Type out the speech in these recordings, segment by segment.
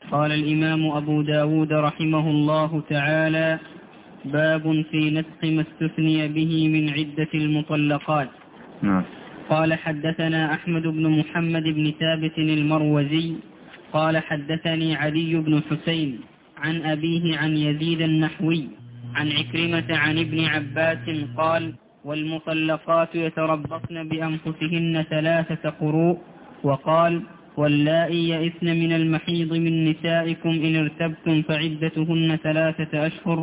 قال الإمام أبو داود رحمه الله تعالى: باب في نسخ ما استثني به من عدة المطلقات. قال حدثنا أحمد بن محمد بن ثابت المروزي قال حدثني علي بن حسين عن أبيه عن يزيد النحوي عن عكرمة عن ابن عباس قال: والمطلقات يتربصن بأنفسهن 3 قروء. وقال: واللائي يئسن من المحيض من نسائكم إن ارتبتم فعدتهن 3 أشهر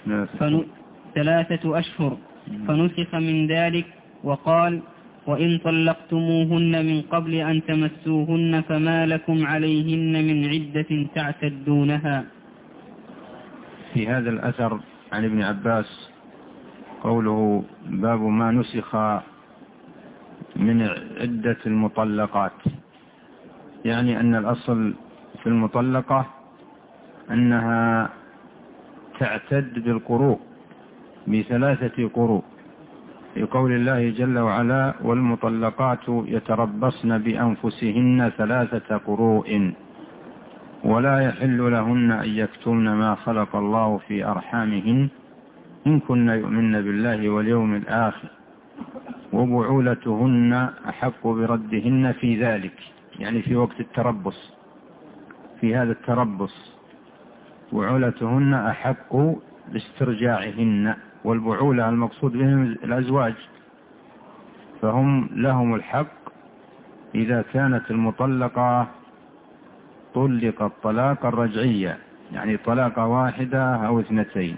3 أشهر، فنسخ من ذلك. وقال: وإن طلقتموهن من قبل أن تمسوهن فما لكم عليهن من عدة تعتدونها. في هذا الأثر عن ابن عباس قوله: باب ما نسخ من عدة المطلقات، يعني أن الأصل في المطلقة أنها تعتد بالقروء ب3 قروء، في قول الله جل وعلا: والمطلقات يتربصن بأنفسهن 3 قروء ولا يحل لهن أن يكتمن ما خلق الله في أرحامهن إن كن يؤمن بالله واليوم الآخر وبعولتهن أحق بردهن في ذلك، يعني في وقت التربص، في هذا التربص بعولتهن أحق باسترجاعهن، والبعولة المقصود بهم الأزواج، فهم لهم الحق إذا كانت المطلقة طلقت طلاقا رجعيا، يعني طلاقة واحدة أو 2.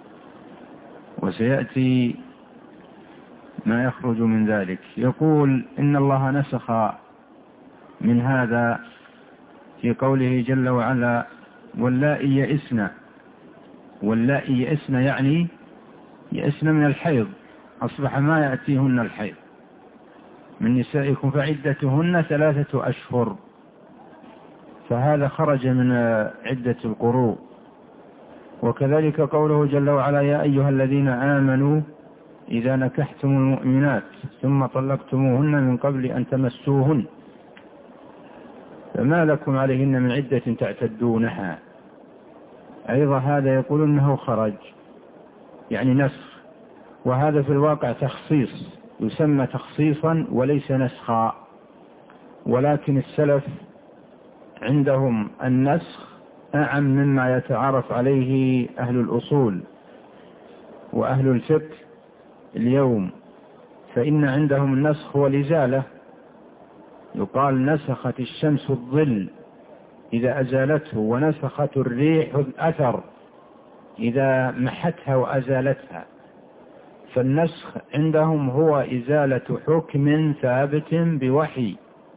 وسيأتي ما يخرج من ذلك. يقول: إن الله نسخ من هذا في قوله جل وعلا: واللائي يئسن. واللائي يئسن يعني يئسن من الحيض، أصبح ما يأتيهن الحيض، من نسائكم فعدتهن 3 أشهر، فهذا خرج من عدة القروء. وكذلك قوله جل وعلا: يا أيها الذين آمنوا إذا نكحتم المؤمنات ثم طلقتموهن من قبل أن تمسوهن فما لكم عليهن من عدة تعتدونها. أيضا هذا يقول أنه خرج، يعني نسخ، وهذا في الواقع تخصيص، يسمى تخصيصا وليس نسخا. ولكن السلف عندهم النسخ أعم مما يتعارف عليه أهل الأصول وأهل الفقه اليوم، فإن عندهم النسخ والإزالة. يقال: نسخت الشمس الظل إذا أزالته، ونسخت الريح الأثر إذا محتها وأزالتها. فالنسخ عندهم هو إزالة حكم ثابت بوحي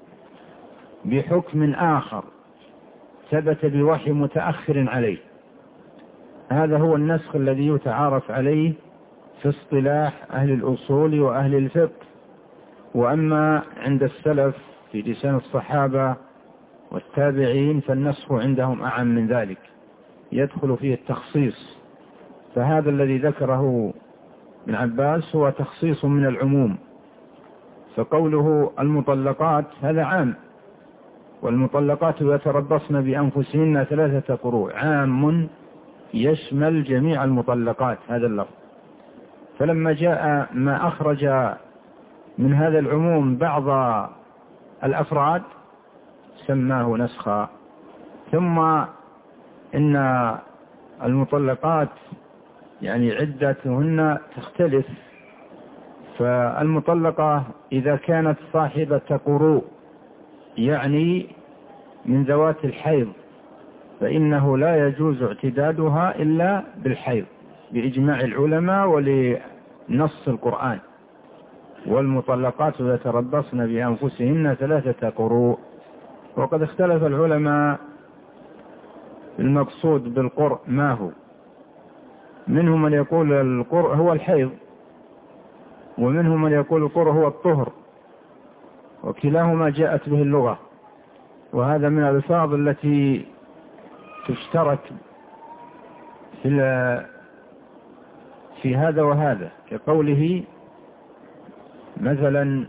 بحكم آخر ثبت بوحي متأخر عليه، هذا هو النسخ الذي يتعارف عليه في اصطلاح أهل الأصول وأهل الفقه. وأما عند السلف في لسان الصحابة والتابعين فالنسخ عندهم أعم من ذلك، يدخل فيه التخصيص. فهذا الذي ذكره ابن عباس هو تخصيص من العموم، فقوله المطلقات هذا عام، والمطلقات يتربصن بأنفسهن 3 قروء، عام يشمل جميع المطلقات هذا اللفظ. فلما جاء ما أخرج من هذا العموم بعض الأفراد سماه نسخا. ثم إن المطلقات يعني عدتهن تختلف، فالمطلقة إذا كانت صاحبة قروء يعني من ذوات الحيض فإنه لا يجوز اعتدادها إلا بالحيض بإجماع العلماء ولنص القرآن: والمطلقات يتربصن بأنفسهن 3 قروء. وقد اختلف العلماء المقصود بالقرء ما هو، منهم من يقول القرء هو الحيض، ومنهم من يقول القرء هو الطهر، وكلاهما جاءت به اللغة، وهذا من الألفاظ التي تشترك في هذا وهذا، كقوله مثلا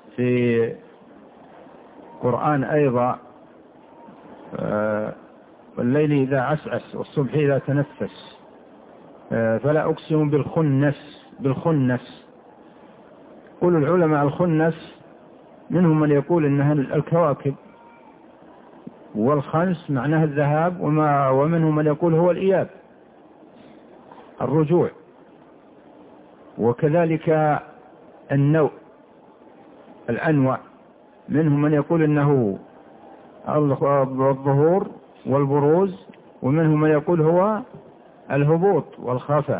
في القرآن أيضا: والليل إذا عسعس والصبح إذا تنفس، فلا أقسم بالخنس. قول العلماء الخنس منهم من يقول إنها الكواكب، والخنس معناه الذهاب، ومنهم من يقول هو الإياب الرجوع. وكذلك النوء الأنوع، منهم من يقول إنه الظهور والبروز، ومنهم من يقول هو الهبوط والخفاء.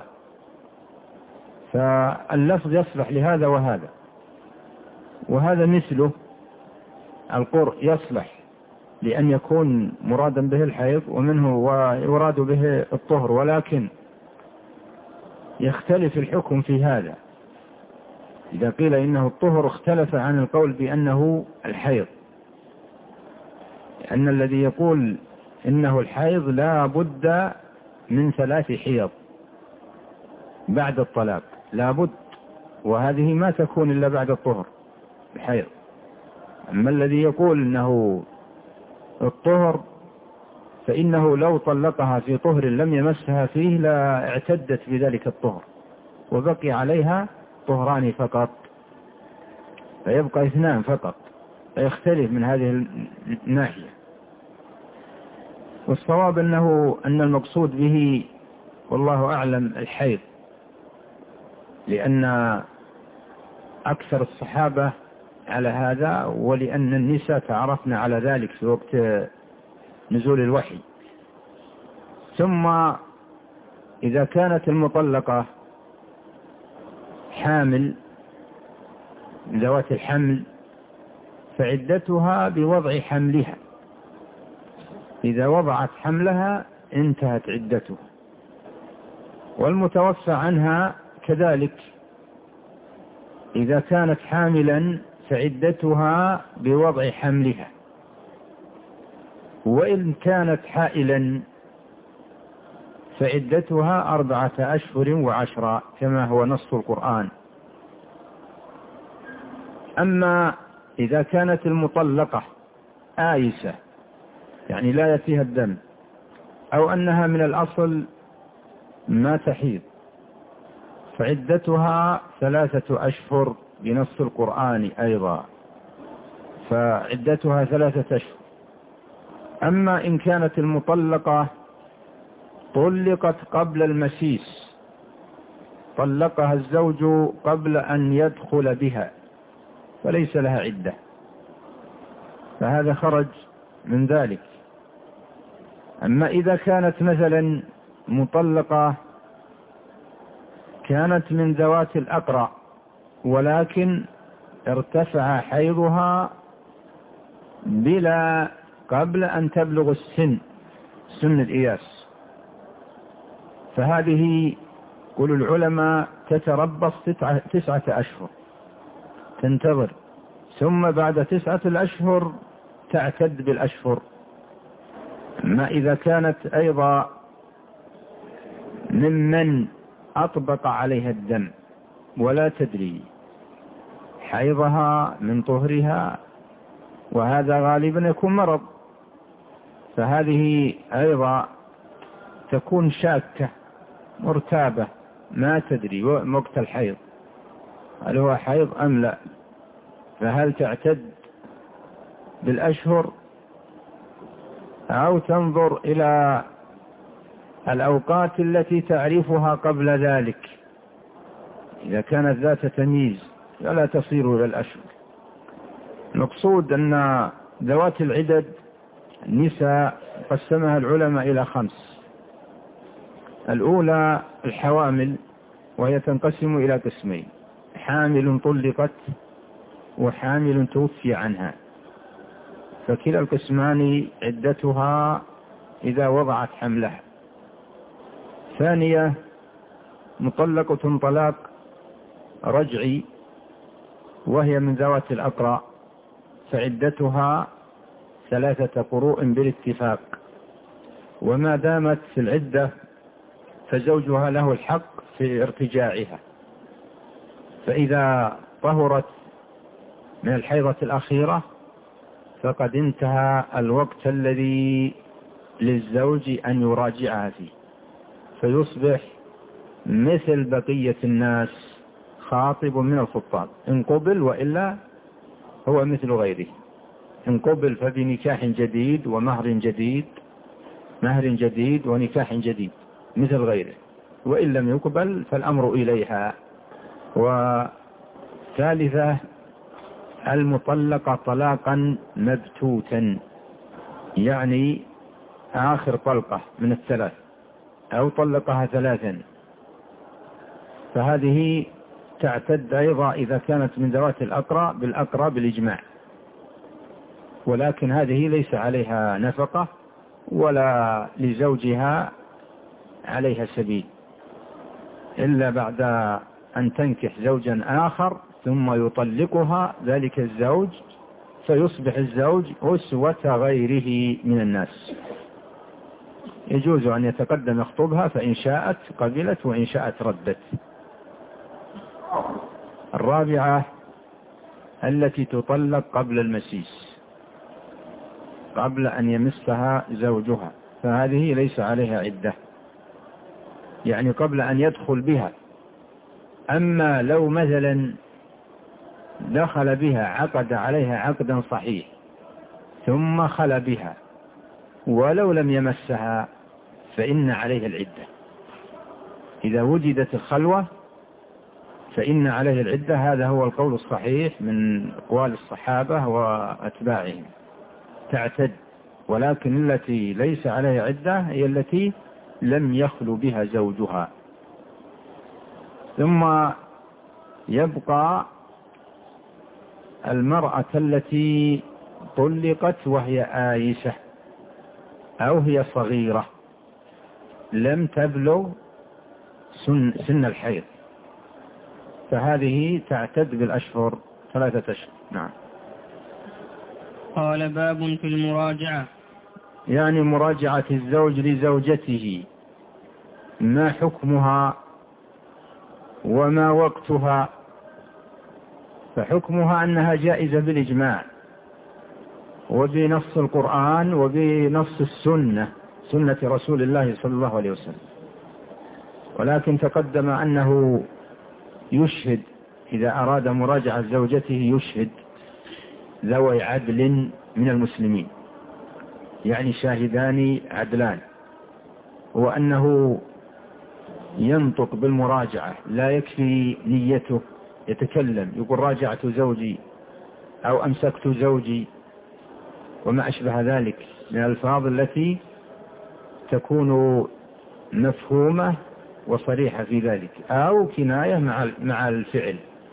فاللفظ يصلح لهذا وهذا، وهذا مثله القرء يصلح لأن يكون مرادا به الحيض، ومنه ويراد به الطهر، ولكن يختلف الحكم في هذا. إذا قيل إنه الطهر اختلف عن القول بأنه الحيض، لأن الذي يقول إنه الحيض لا بد من 3 حيض بعد الطلاق، لا بد، وهذه ما تكون إلا بعد الطهر الحيض. أما الذي يقول إنه الطهر فإنه لو طلقها في طهر لم يمسها فيه لا اعتدت بذلك الطهر، وبقي عليها طهران فقط، فيبقى 2 فقط، فيختلف من هذه الناحية. والصواب أن المقصود به والله أعلم الحيض، لأن أكثر الصحابة على هذا، ولأن النساء تعرفن على ذلك في وقت نزول الوحي. ثم إذا كانت المطلقة حامل ذوات الحمل فعدتها بوضع حملها، إذا وضعت حملها انتهت عدتها. والمتوفى عنها كذلك، إذا كانت حاملا فعدتها بوضع حملها، وإن كانت حائلا فعدتها 4 أشهر و10 كما هو نص القرآن. أما إذا كانت المطلقة آيسة، يعني لا يأتيها الدم، أو أنها من الأصل ما تحيض، فعدتها 3 أشهر بنص القرآن أيضا، فعدتها 3 أشهر. أما إن كانت المطلقة طلقت قبل المسيس، طلقها الزوج قبل أن يدخل بها، فليس لها عدة، فهذا خرج من ذلك. أما إذا كانت مثلا مطلقة كانت من ذوات الأقرع، ولكن ارتفع حيضها قبل أن تبلغ سن الإياس، فهذه قول العلماء تتربص 9 أشهر تنتظر، ثم بعد 9 الأشهر تعتد بالأشهر. ما إذا كانت أيضا ممن أطبق عليها الدم ولا تدري حيضها من طهرها، وهذا غالبا يكون مرض، فهذه أيضا تكون شاكة مرتابة ما تدري وقت الحيض هل هو حيض أم لا، فهل تعتد بالأشهر أو تنظر إلى الأوقات التي تعرفها قبل ذلك. إذا كانت ذات تمييز فلا تصير إلى الأشهر. المقصود أن ذوات العدد النساء قسمها العلماء إلى 5. الأولى الحوامل، وهي تنقسم إلى قسمين: حامل طلقت وحامل توفي عنها، فكلا القسمان عدتها إذا وضعت حملها. ثانية مطلقة طلاق رجعي، وهي من ذوات الأقرع، فعدتها 3 قروء بالاتفاق، وما دامت في العدة فزوجها له الحق في ارتجاعها، فإذا طهرت من الحيضة الأخيرة فقد انتهى الوقت الذي للزوج أن يراجعها فيه، فيصبح مثل بقية الناس خاطب من الخطاب، إن قبل وإلا هو مثل غيره. إن قبل فبنكاح جديد ومهر جديد، مهر جديد ونكاح جديد مثل غيره، وإن لم يقبل فالأمر إليها. وثالثة المطلقة طلاقا مبتوتا، يعني آخر طلقة من الثلاث أو طلقها ثلاثا، فهذه تعتد أيضا إذا كانت من ذوات الأقرى بالأقرى بالإجماع، ولكن هذه ليس عليها نفقة ولا لزوجها عليها سبيل إلا بعد أن تنكح زوجا آخر ثم يطلقها ذلك الزوج، فيصبح الزوج أسوة غيره من الناس، يجوز أن يتقدم يخطبها، فإن شاءت قبلت وإن شاءت ردت. الرابعة التي تطلق قبل المسيس، قبل أن يمسها زوجها، فهذه ليس عليها عدة، يعني قبل أن يدخل بها. أما لو مثلا دخل بها عقد عليها عقدا صحيح ثم خلى بها ولو لم يمسها فإن عليه العدة. إذا وجدت الخلوة فإن عليه العدة، هذا هو القول الصحيح من أقوال الصحابة وأتباعهم، تعتد. ولكن التي ليس عليها عدة هي التي لم يخلو بها زوجها. ثم يبقى المرأة التي طلقت وهي آيسة أو هي صغيرة لم تبلغ سن الحيض، فهذه تعتد بالأشهر 3 أشهر. نعم. قال باب في المراجعة، يعني مراجعة الزوج لزوجته، ما حكمها وما وقتها؟ فحكمها أنها جائزة بالإجماع وبنص القرآن وبنص السنة، سنة رسول الله صلى الله عليه وسلم. ولكن تقدم أنه يشهد إذا أراد مراجعة زوجته، يشهد ذوي عدل من المسلمين، يعني شاهدان عدلان، وأنه ينطق بالمراجعة، لا يكفي نيته، يتكلم يقول راجعت زوجي أو أمسكت زوجي وما أشبه ذلك من الألفاظ التي تكون مفهومة وصريحة في ذلك، أو كناية مع الفعل.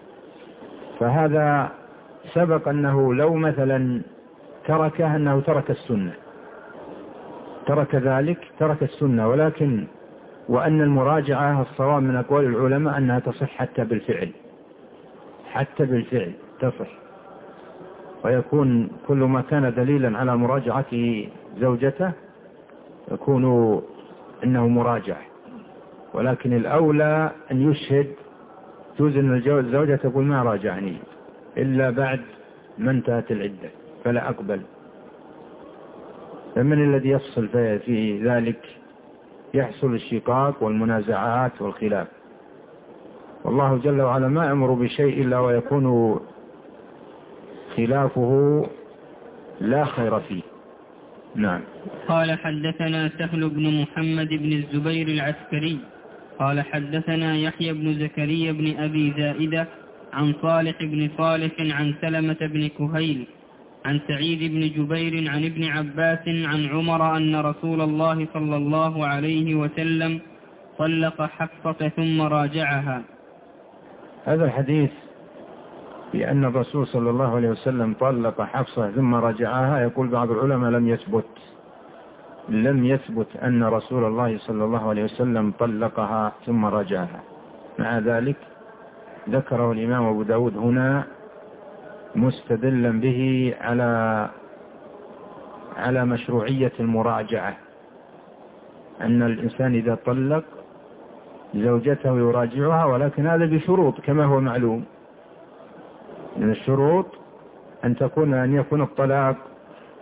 فهذا سبق أنه لو مثلا تركه أنه ترك السنة، ترك ذلك، ترك السنة. ولكن وأن المراجعة الصواب من أقوال العلماء أنها تصح حتى بالفعل، حتى بالفعل تصح، ويكون كل ما كان دليلا على مراجعته زوجته يكون إنه مراجع. ولكن الأولى أن يشهد، توزن الزوجة تقول ما راجعني إلا بعد ما انتهت العدة فلا أقبل. فمن الذي يفصل في ذلك؟ يحصل الشقاق والمنازعات والخلاف، والله جل وعلا ما يأمر بشيء إلا ويكون خلافه لا خير فيه. نعم. قال حدثنا سهل بن محمد بن الزبير العسكري قال حدثنا يحيى بن زكريا بن أبي زائدة عن صالح بن صالح عن سلمة بن كهيل عن سعيد بن جبير عن ابن عباس عن عمر أن رسول الله صلى الله عليه وسلم طلق حفصة ثم راجعها. هذا الحديث بأن الرسول صلى الله عليه وسلم طلق حفصة ثم راجعها، يقول بعض العلماء لم يثبت أن رسول الله صلى الله عليه وسلم طلقها ثم راجعها. مع ذلك ذكره الإمام أبو داود هنا مستدلا به على مشروعية المراجعة، أن الإنسان إذا طلق زوجته يراجعها، ولكن هذا بشروط كما هو معلوم. من الشروط أن يكون الطلاق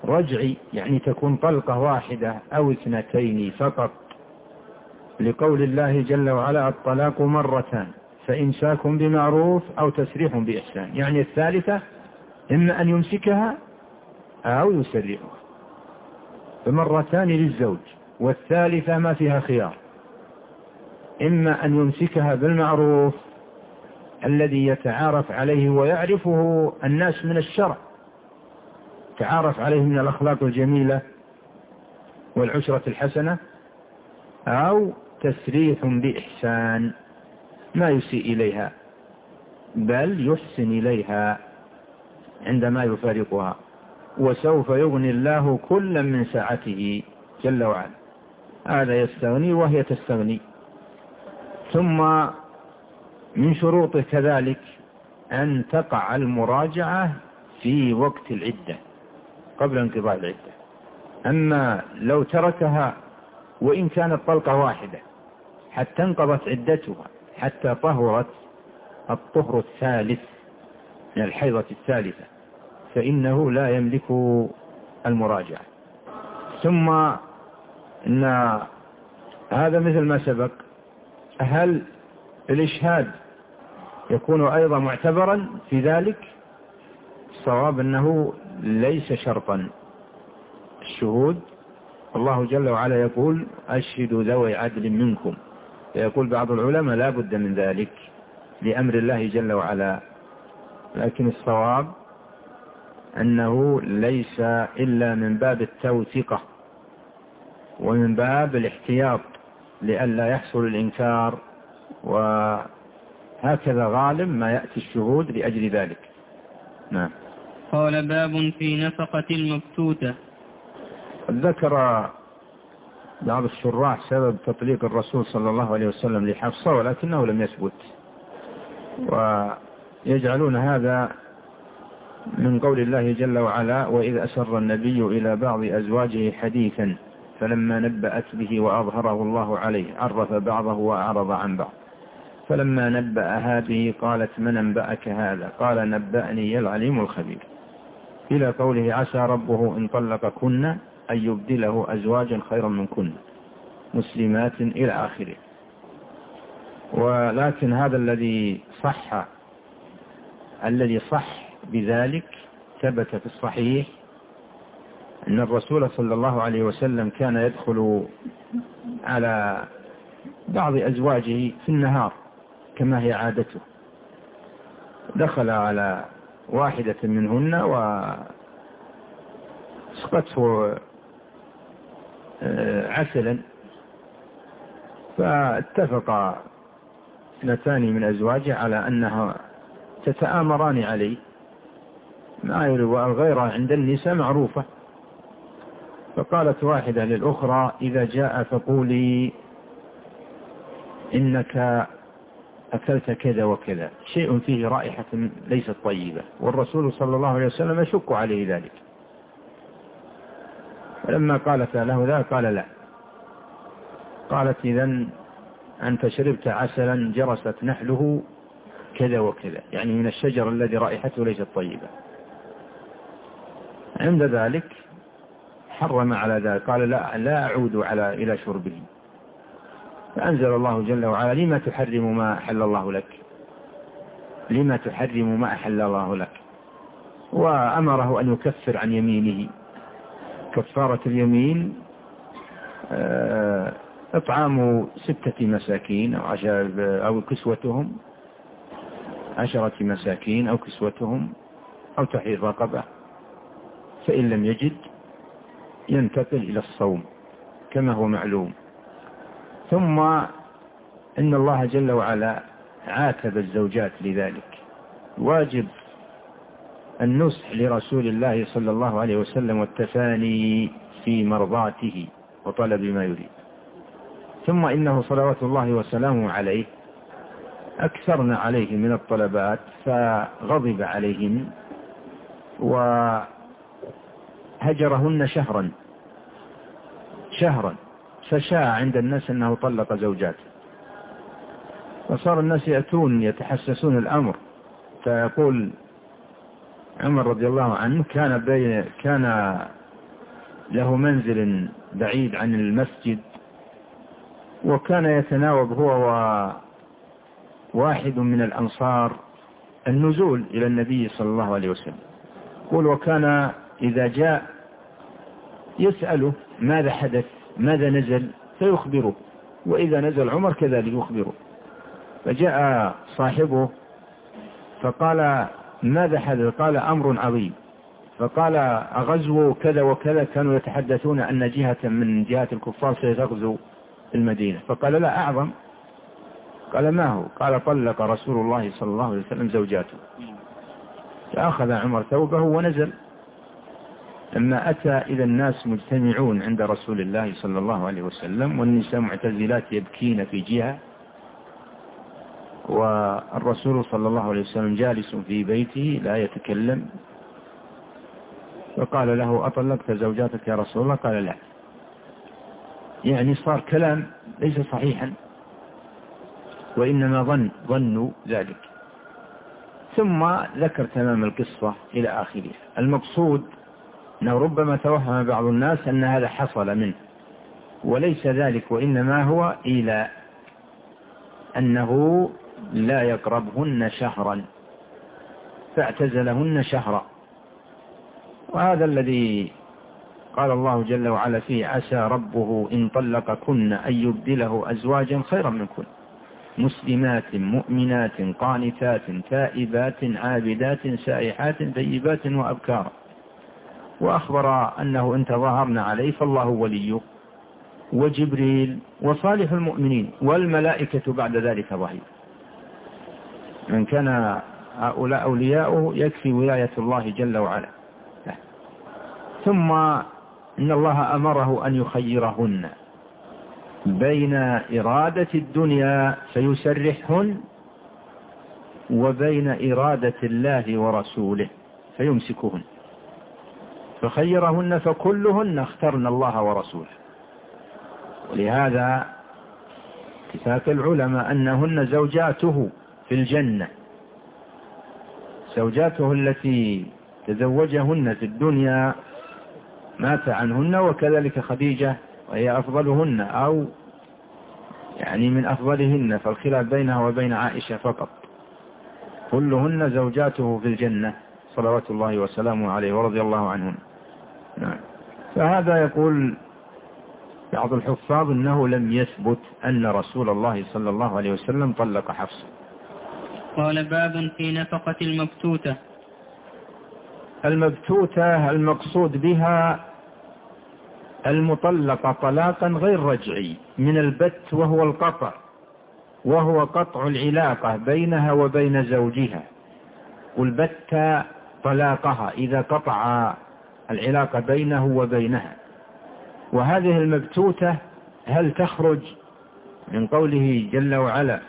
رجعي يعني تكون طلقة واحدة أو اثنتين فقط، لقول الله جل وعلا الطلاق مرتان فإمساك بمعروف أو تسريح بإحسان، يعني الثالثة إما أن يمسكها أو يسرحها، فمرتان للزوج، والثالثة ما فيها خيار، إما أن يمسكها بالمعروف الذي يتعارف عليه ويعرفه الناس من الشرع، تعارف عليه من الأخلاق الجميلة والعشرة الحسنة، أو تسريح بإحسان ما يسيء إليها بل يحسن إليها عندما يفارقها، وسوف يغني الله كلا من سعته جل وعلا، هذا يستغني وهي تستغني. ثم من شروطه كذلك أن تقع المراجعة في وقت العدة قبل انقضاء العدة. أما لو تركها وإن كانت طلقة واحدة حتى انقضت عدتها، حتى طهرت الطهر الثالث من الحيضة الثالثة، فإنه لا يملك المراجعة. ثم إن هذا مثل ما سبق، هل الإشهاد يكون أيضا معتبرا في ذلك؟ الصواب أنه ليس شرطا الشهود، الله جل وعلا يقول أشهدوا ذوي عدل منكم، فيقول بعض العلماء لا بد من ذلك لأمر الله جل وعلا، لكن الصواب أنه ليس إلا من باب التوثيقة ومن باب الاحتياط لئلا يحصل الإنكار، وهكذا غالب ما يأتي الشهود لأجل ذلك. نعم. قال باب في نفقة المبتوتة. ذكر بعض الشراح سبب تطليق الرسول صلى الله عليه وسلم لحفصة ولكنه لم يثبت، ويجعلون هذا من قول الله جل وعلا وإذ أسر النبي إلى بعض أزواجه حديثا فلما نبأت به وأظهره الله عليه عرف بعضه وأعرض عن بعض، فلما نبأها به قالت من أنبأك هذا؟ قال نبأني العليم الخبير، إلى قوله عسى ربه إن طلقكن أن يبدله أزواجا خيرا منكن مسلمات إلى آخره. ولكن هذا الذي صح بذلك ثبت في الصحيح أن الرسول صلى الله عليه وسلم كان يدخل على بعض أزواجه في النهار كما هي عادته، دخل على واحدة منهن وسقته عسلا، فاتفق اثنتان من أزواجه على أنها تتآمران عليه ما يريد، والغيرة عند النساء معروفة، فقالت واحدة للأخرى إذا جاء فقولي إنك أكلت كذا وكذا، شيء فيه رائحة ليست طيبة، والرسول صلى الله عليه وسلم يشك عليه ذلك، فلما قالت له ذا قال لا، قالت إذن أنت شربت عسلا جرست نحله كذا وكذا، يعني من الشجر الذي رائحته ليست طيبة. عند ذلك حرم على ذلك، قال لا أعود إلى شربه، فأنزل الله جل وعلا لما تحرم ما أحل الله لك، لما تحرم ما أحل الله لك، وأمره أن يكفر عن يمينه. كفارة اليمين إطعام 6 مساكين أو كسوتهم 10 مساكين أو كسوتهم أو تحرير رقبة، فإن لم يجد ينتقل إلى الصوم كما هو معلوم. ثم إن الله جل وعلا عاتب الزوجات لذلك، واجب النصح لرسول الله صلى الله عليه وسلم والتفاني في مرضاته وطلب ما يريد. ثم إنه صلوات الله وسلامه عليه أكثرنا عليه من الطلبات فغضب عليهم وهجرهن شهرا، فشاع عند الناس أنه طلق زوجاته، وصار الناس يأتون يتحسسون الأمر، فيقول عمر رضي الله عنه كان له منزل بعيد عن المسجد، وكان يتناوب هو وواحد من الأنصار النزول إلى النبي صلى الله عليه وسلم. يقول وكان إذا جاء يسأله ماذا حدث ماذا نزل فيخبره، وإذا نزل عمر كذلك يخبره. فجاء صاحبه فقال ماذا حدث؟ قال أمر عظيم. فقال أغزو كذا وكذا، كانوا يتحدثون أن جهة من جهات الكفار ستغزو المدينة. فقال لا أعظم. قال ما هو؟ قال طلق رسول الله صلى الله عليه وسلم زوجاته. فأخذ عمر ثوبه ونزل. لما أتى إذا الناس مجتمعون عند رسول الله صلى الله عليه وسلم، والنساء معتزلات يبكين في جهة، والرسول صلى الله عليه وسلم جالس في بيته لا يتكلم. فقال له أطلقت زوجاتك يا رسول الله؟ قال لا. يعني صار كلام ليس صحيحا، وإنما ظنوا ذلك. ثم ذكر تمام القصة إلى آخره. المقصود أنه ربما توهم بعض الناس أن هذا حصل منه، وليس ذلك، وإنما هو إلى أنه لا يقربهن شهرا، فاعتزلهن شهرا. وهذا الذي قال الله جل وعلا فيه عسى ربه إن طلقكن أن يبدله أزواجا خيرا منكن مسلمات مؤمنات قانتات تائبات عابدات سائحات ثيبات وأبكارا، وأخبر أنه إن تظاهرن عليه فالله وليه وجبريل وصالح المؤمنين والملائكة بعد ذلك ظهير. من كان هؤلاء أولياؤه يكفي ولاية الله جل وعلا. ثم إن الله أمره أن يخيرهن بين إرادة الدنيا فيسرحهن وبين إرادة الله ورسوله فيمسكهن. فخيرهن فكلهن اخترن الله ورسوله. ولهذا اتفاق العلماء أنهن زوجاته في الجنة، زوجاته التي تزوجهن في الدنيا مات عنهن، وكذلك خديجة وهي أفضلهن أو يعني من أفضلهن، فالخلاف بينها وبين عائشة فقط. كلهن زوجاته في الجنة صلوات الله وسلامه عليه ورضي الله عنهن. نعم. فهذا يقول بعض الحفاظ أنه لم يثبت أن رسول الله صلى الله عليه وسلم طلق حفصة. قال باب في نفقة المبتوتة. المبتوتة المقصود بها المطلقة طلاقا غير رجعي من البت، وهو القطع، وهو قطع العلاقة بينها وبين زوجها. والبت طلاقها إذا قطع العلاقة بينه وبينها. وهذه المبتوتة هل تخرج من قوله جل وعلا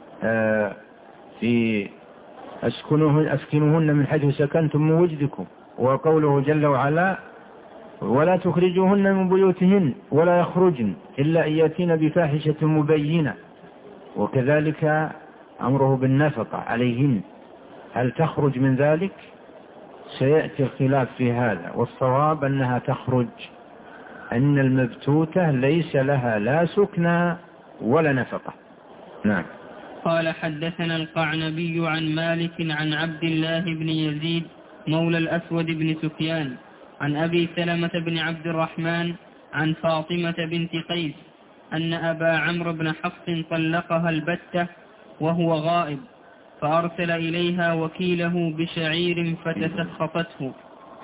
في أسكنوهن من حيث سكنتم من وجدكم، وقوله جل وعلا ولا تخرجوهن من بيوتهن ولا يخرجن إلا أن يأتين بفاحشة مبينة، وكذلك أمره بالنفقة عليهن. هل تخرج من ذلك؟ سيأتي الخلاف في هذا، والصواب أنها تخرج، أن المبتوتة ليس لها لا سكنى ولا نفقة. نعم. قال حدثنا القعنبي عن مالك عن عبد الله بن يزيد مولى الأسود بن سفيان عن أبي سلمة بن عبد الرحمن عن فاطمة بنت قيس أن أبا عمرو بن حفص طلقها البتة وهو غائب، فأرسل إليها وكيله بشعير فتسخطته.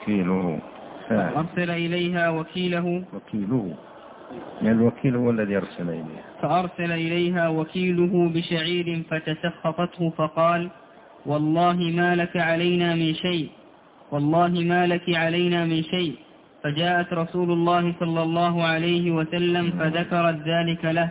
أرسل إليها وكيله يعني الوكيل هو الذي أرسل إليها. فأرسل إليها وكيله بشعير فتسخطته فقال والله ما لك علينا من شيء، والله ما لك علينا من شيء. فجاءت رسول الله صلى الله عليه وسلم فذكرت ذلك له،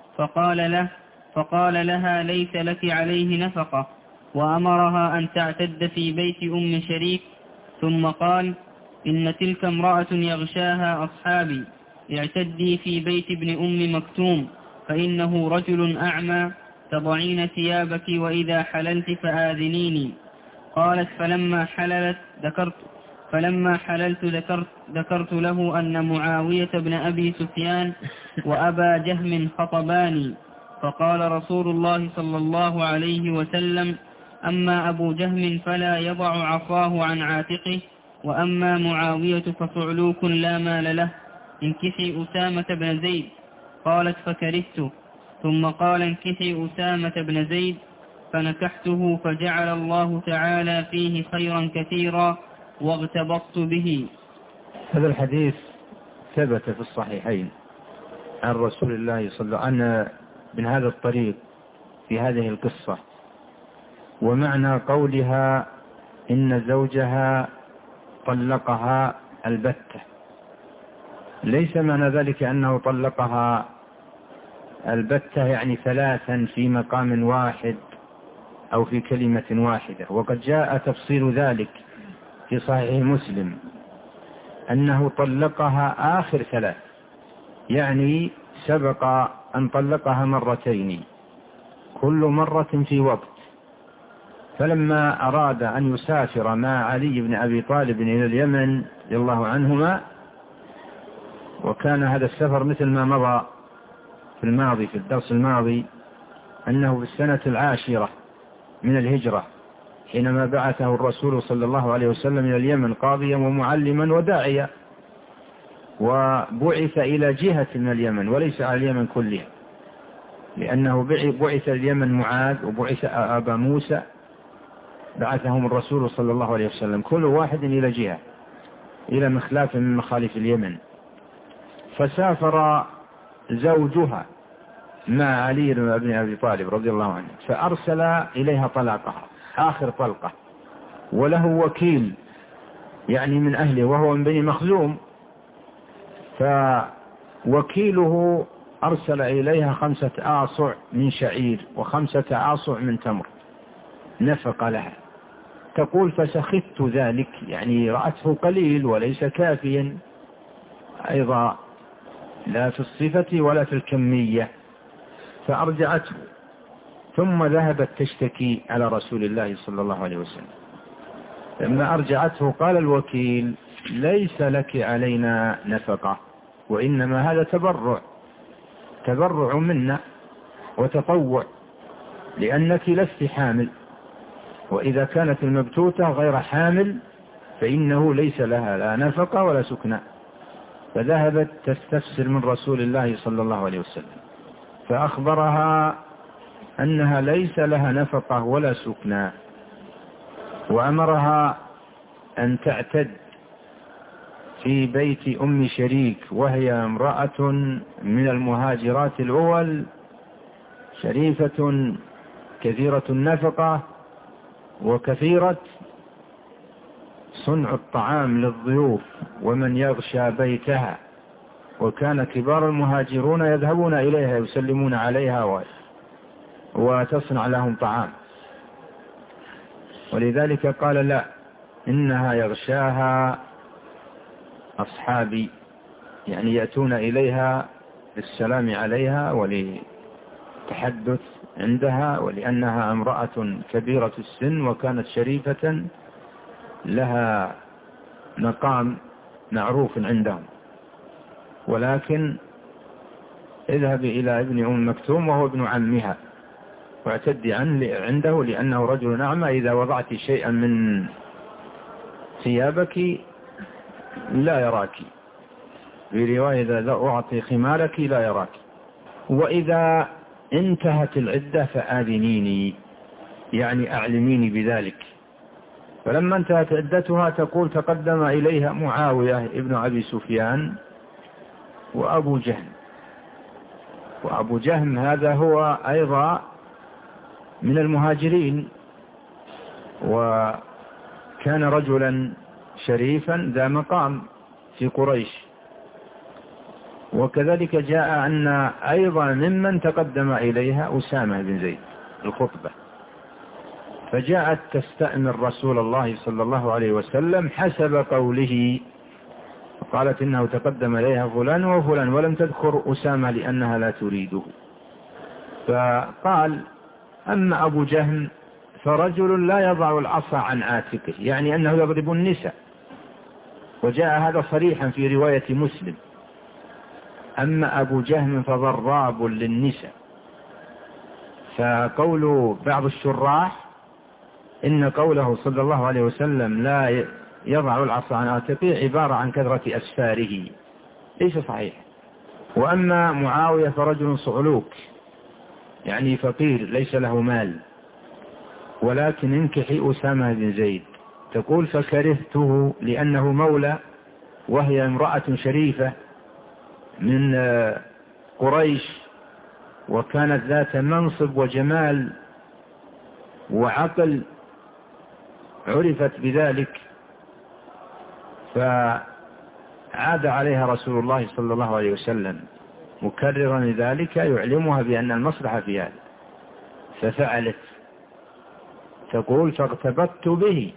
فقال لها ليس لك عليه نفقة، وأمرها أن تعتد في بيت أم شريك. ثم قال إن تلك امرأة يغشاها أصحابي، اعتدي في بيت ابن أم مكتوم فإنه رجل أعمى، تضعين ثيابك وإذا حللت فآذنيني. قالت فلما حللت ذكرت له أن معاوية بن أبي سفيان وأبا جهم خطباني، فقال رسول الله صلى الله عليه وسلم: أما أبو جهم فلا يضع عصاه عن عاتقه، وأما معاوية فصعلوك لا مال له، انكحي أسامة بن زيد. قالت: فكرهته. ثم قال: انكحي أسامة بن زيد، فنكحته، فجعل الله تعالى فيه خيرا كثيرا واغتبطت به. هذا الحديث ثبت في الصحيحين عن رسول الله صلى الله عليه وسلم من هذا الطريق في هذه القصة. ومعنى قولها إن زوجها طلقها البتة ليس معنى ذلك أنه طلقها البتة يعني ثلاثا في مقام واحد أو في كلمة واحدة، وقد جاء تفصيل ذلك في صحيح مسلم أنه طلقها آخر ثلاث، يعني سبق أن طلقها مرتين كل مرة في وقت. فلما أراد أن يسافر مع علي بن أبي طالب إلى اليمن رضي الله عنهما، وكان هذا السفر مثل ما مضى في الدرس الماضي أنه في السنة 10 من الهجرة حينما بعثه الرسول صلى الله عليه وسلم إلى اليمن قاضيا ومعلما وداعيا، وبعث إلى جهة من اليمن وليس على اليمن كلها، لأنه بعث اليمن معاذ وبعث أبا موسى، بعثهم الرسول صلى الله عليه وسلم كل واحد إلى جهة، إلى مخلاف من مخالف اليمن. فسافر زوجها مع علي بن أبي طالب رضي الله عنه، فأرسل إليها طلاقها آخر طلقة، وله وكيل يعني من أهله وهو من بني مخزوم، فوكيله أرسل إليها 5 آصع من شعير و5 آصع من تمر نفق لها. تقول: فسخطت ذلك، يعني رأته قليل وليس كافيا أيضا لا في الصفة ولا في الكمية، فأرجعته، ثم ذهبت تشتكي على رسول الله صلى الله عليه وسلم. لما أرجعته قال الوكيل: ليس لك علينا نفقة، وإنما هذا تبرع منا وتطوع، لأنك لست حامل، وإذا كانت المبتوتة غير حامل فإنه ليس لها لا نفقة ولا سكنى. فذهبت تستفسر من رسول الله صلى الله عليه وسلم، فأخبرها أنها ليس لها نفقة ولا سكنى، وأمرها أن تعتد في بيت أم شريك، وهي امرأة من المهاجرات الأول شريفة كثيرة النفقة وكثيرة صنع الطعام للضيوف ومن يغشى بيتها، وكان كبار المهاجرون يذهبون إليها يسلمون عليها وتصنع لهم طعام. ولذلك قال: لا، إنها يغشاها أصحابي، يعني يأتون إليها للسلام عليها ولتحدث عندها، ولأنها امرأة كبيرة السن وكانت شريفة لها مقام معروف عندهم. ولكن اذهب إلى ابن أم مكتوم وهو ابن عمها واعتدي عنده، لأنه رجل أعمى، إذا وضعت شيئا من ثيابك لا يراك، في رواية: إذا أعطي خمارك لا يراك، وإذا انتهت العدة فآذنيني، يعني أعلميني بذلك. فلما انتهت عدتها تقول: تقدم إليها معاوية ابن أبي سفيان وأبو جهم. وأبو جهم هذا هو أيضا من المهاجرين، وكان رجلا شريفا ذا مقام في قريش. وكذلك جاء أن أيضا ممن تقدم إليها أسامة بن زيد الخطبة، فجاءت تستأمر رسول الله صلى الله عليه وسلم حسب قوله، قالت: إنه تقدم إليها فلان وفلان، ولم تذكر أسامة لأنها لا تريده. فقال: أما أبو جهم فرجل لا يضع العصا عن عاتقه، يعني أنه يضرب النساء وجاء هذا صريحا في رواية مسلم: أما أبو جهم فضراب للنساء. فقول بعض الشراح إن قوله صلى الله عليه وسلم لا يضع العصا عن عاتقه عبارة عن كثرة أسفاره، ليس صحيح. وأما معاوية فرجل صعلوك، يعني فقير ليس له مال، ولكن انكحي أسامة بن زيد. تقول: فكرهته لأنه مولى، وهي امرأة شريفة من قريش، وكانت ذات منصب وجمال وعقل، عرفت بذلك، فعاد عليها رسول الله صلى الله عليه وسلم مكررا ذلك يعلمها بأن المصلحة في هذا، ففعلت. تقول: فاغتبطت به.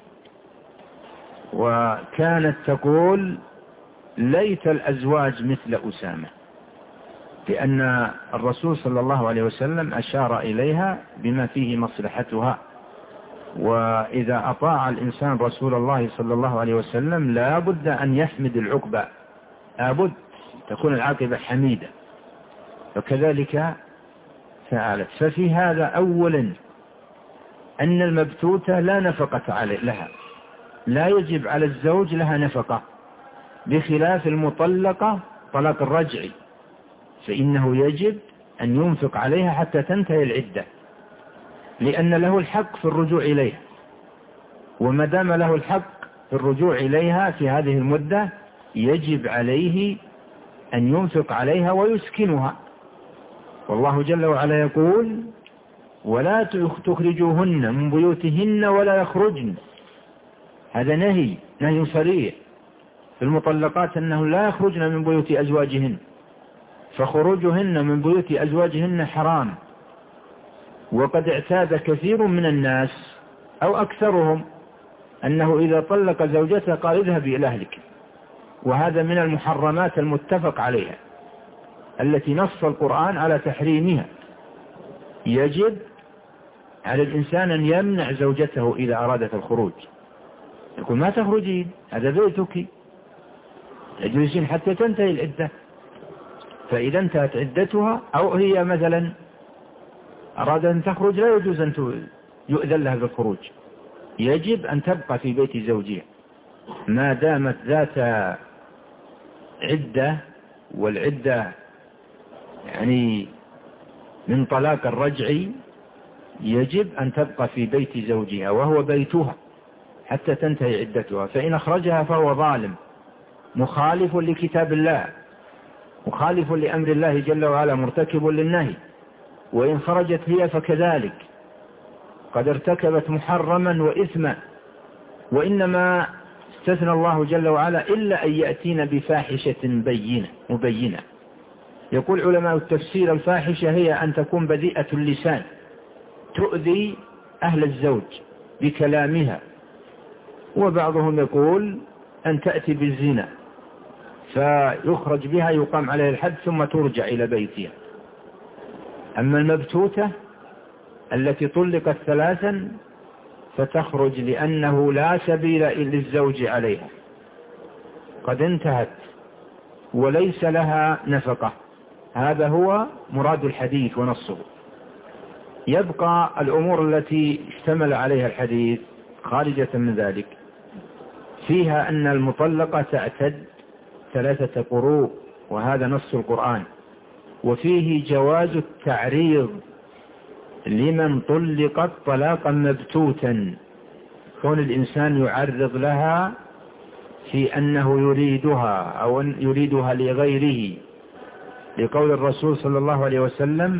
وكانت تقول: ليت الأزواج مثل أسامة، لأن الرسول صلى الله عليه وسلم أشار إليها بما فيه مصلحتها. وإذا أطاع الإنسان رسول الله صلى الله عليه وسلم لا بد أن يحمد العقبة، لابد تكون العاقبة حميدة، وكذلك فعلت. ففي هذا أولا أن المبتوتة لا نفقة لها، لا يجب على الزوج لها نفقة، بخلاف المطلقة طلاق الرجعي، فإنه يجب أن ينفق عليها حتى تنتهي العدة، لأن له الحق في الرجوع إليها، وما دام له الحق في الرجوع إليها في هذه المدة يجب عليه أن ينفق عليها ويسكنها. والله جل وعلا يقول: ولا تخرجوهن من بيوتهن ولا يخرجن. هذا نهي صريح في المطلقات أنه لا يخرجن من بيوت أزواجهن، فخروجهن من بيوت أزواجهن حرام. وقد اعتاد كثير من الناس أو أكثرهم أنه إذا طلق زوجته قال: اذهبي إلى أهلك، وهذا من المحرمات المتفق عليها التي نص القرآن على تحريمها. يجب على الإنسان أن يمنع زوجته إذا أرادت الخروج، يقول: ما تخرجين، هذا بيتك، تجلسين حتى تنتهي العدة. فإذا انتهت عدتها أو هي مثلا أراد أن تخرج لا يجوز أن يؤذن لها بالخروج، يجب أن تبقى في بيت زوجها ما دامت ذات عدة، والعدة يعني من طلاق الرجعي، يجب أن تبقى في بيت زوجها وهو بيتها حتى تنتهي عدتها. فإن أخرجها فهو ظالم مخالف لكتاب الله، مخالف لأمر الله جل وعلا، مرتكب للنهي. وإن خرجت هي فكذلك قد ارتكبت محرما وإثما. وإنما استثنى الله جل وعلا إلا أن يأتين بفاحشة مبينة. يقول علماء التفسير: الفاحشة هي أن تكون بذيئة اللسان، تؤذي أهل الزوج بكلامها. وبعضهم يقول أن تأتي بالزنا فيخرج بها يقام عليها الحد ثم ترجع إلى بيتها. أما المبتوتة التي طلقت ثلاثا فتخرج لأنه لا سبيل للزوج عليها، قد انتهت وليس لها نفقة. هذا هو مراد الحديث ونصه. يبقى الأمور التي اشتمل عليها الحديث خارجة من ذلك، فيها أن المطلقة تعتد 3 قروء، وهذا نص القرآن. وفيه جواز التعريض لمن طلقت طلاقا مبتوتا، كون الإنسان يعرض لها في أنه يريدها أو يريدها لغيره، لقول الرسول صلى الله عليه وسلم: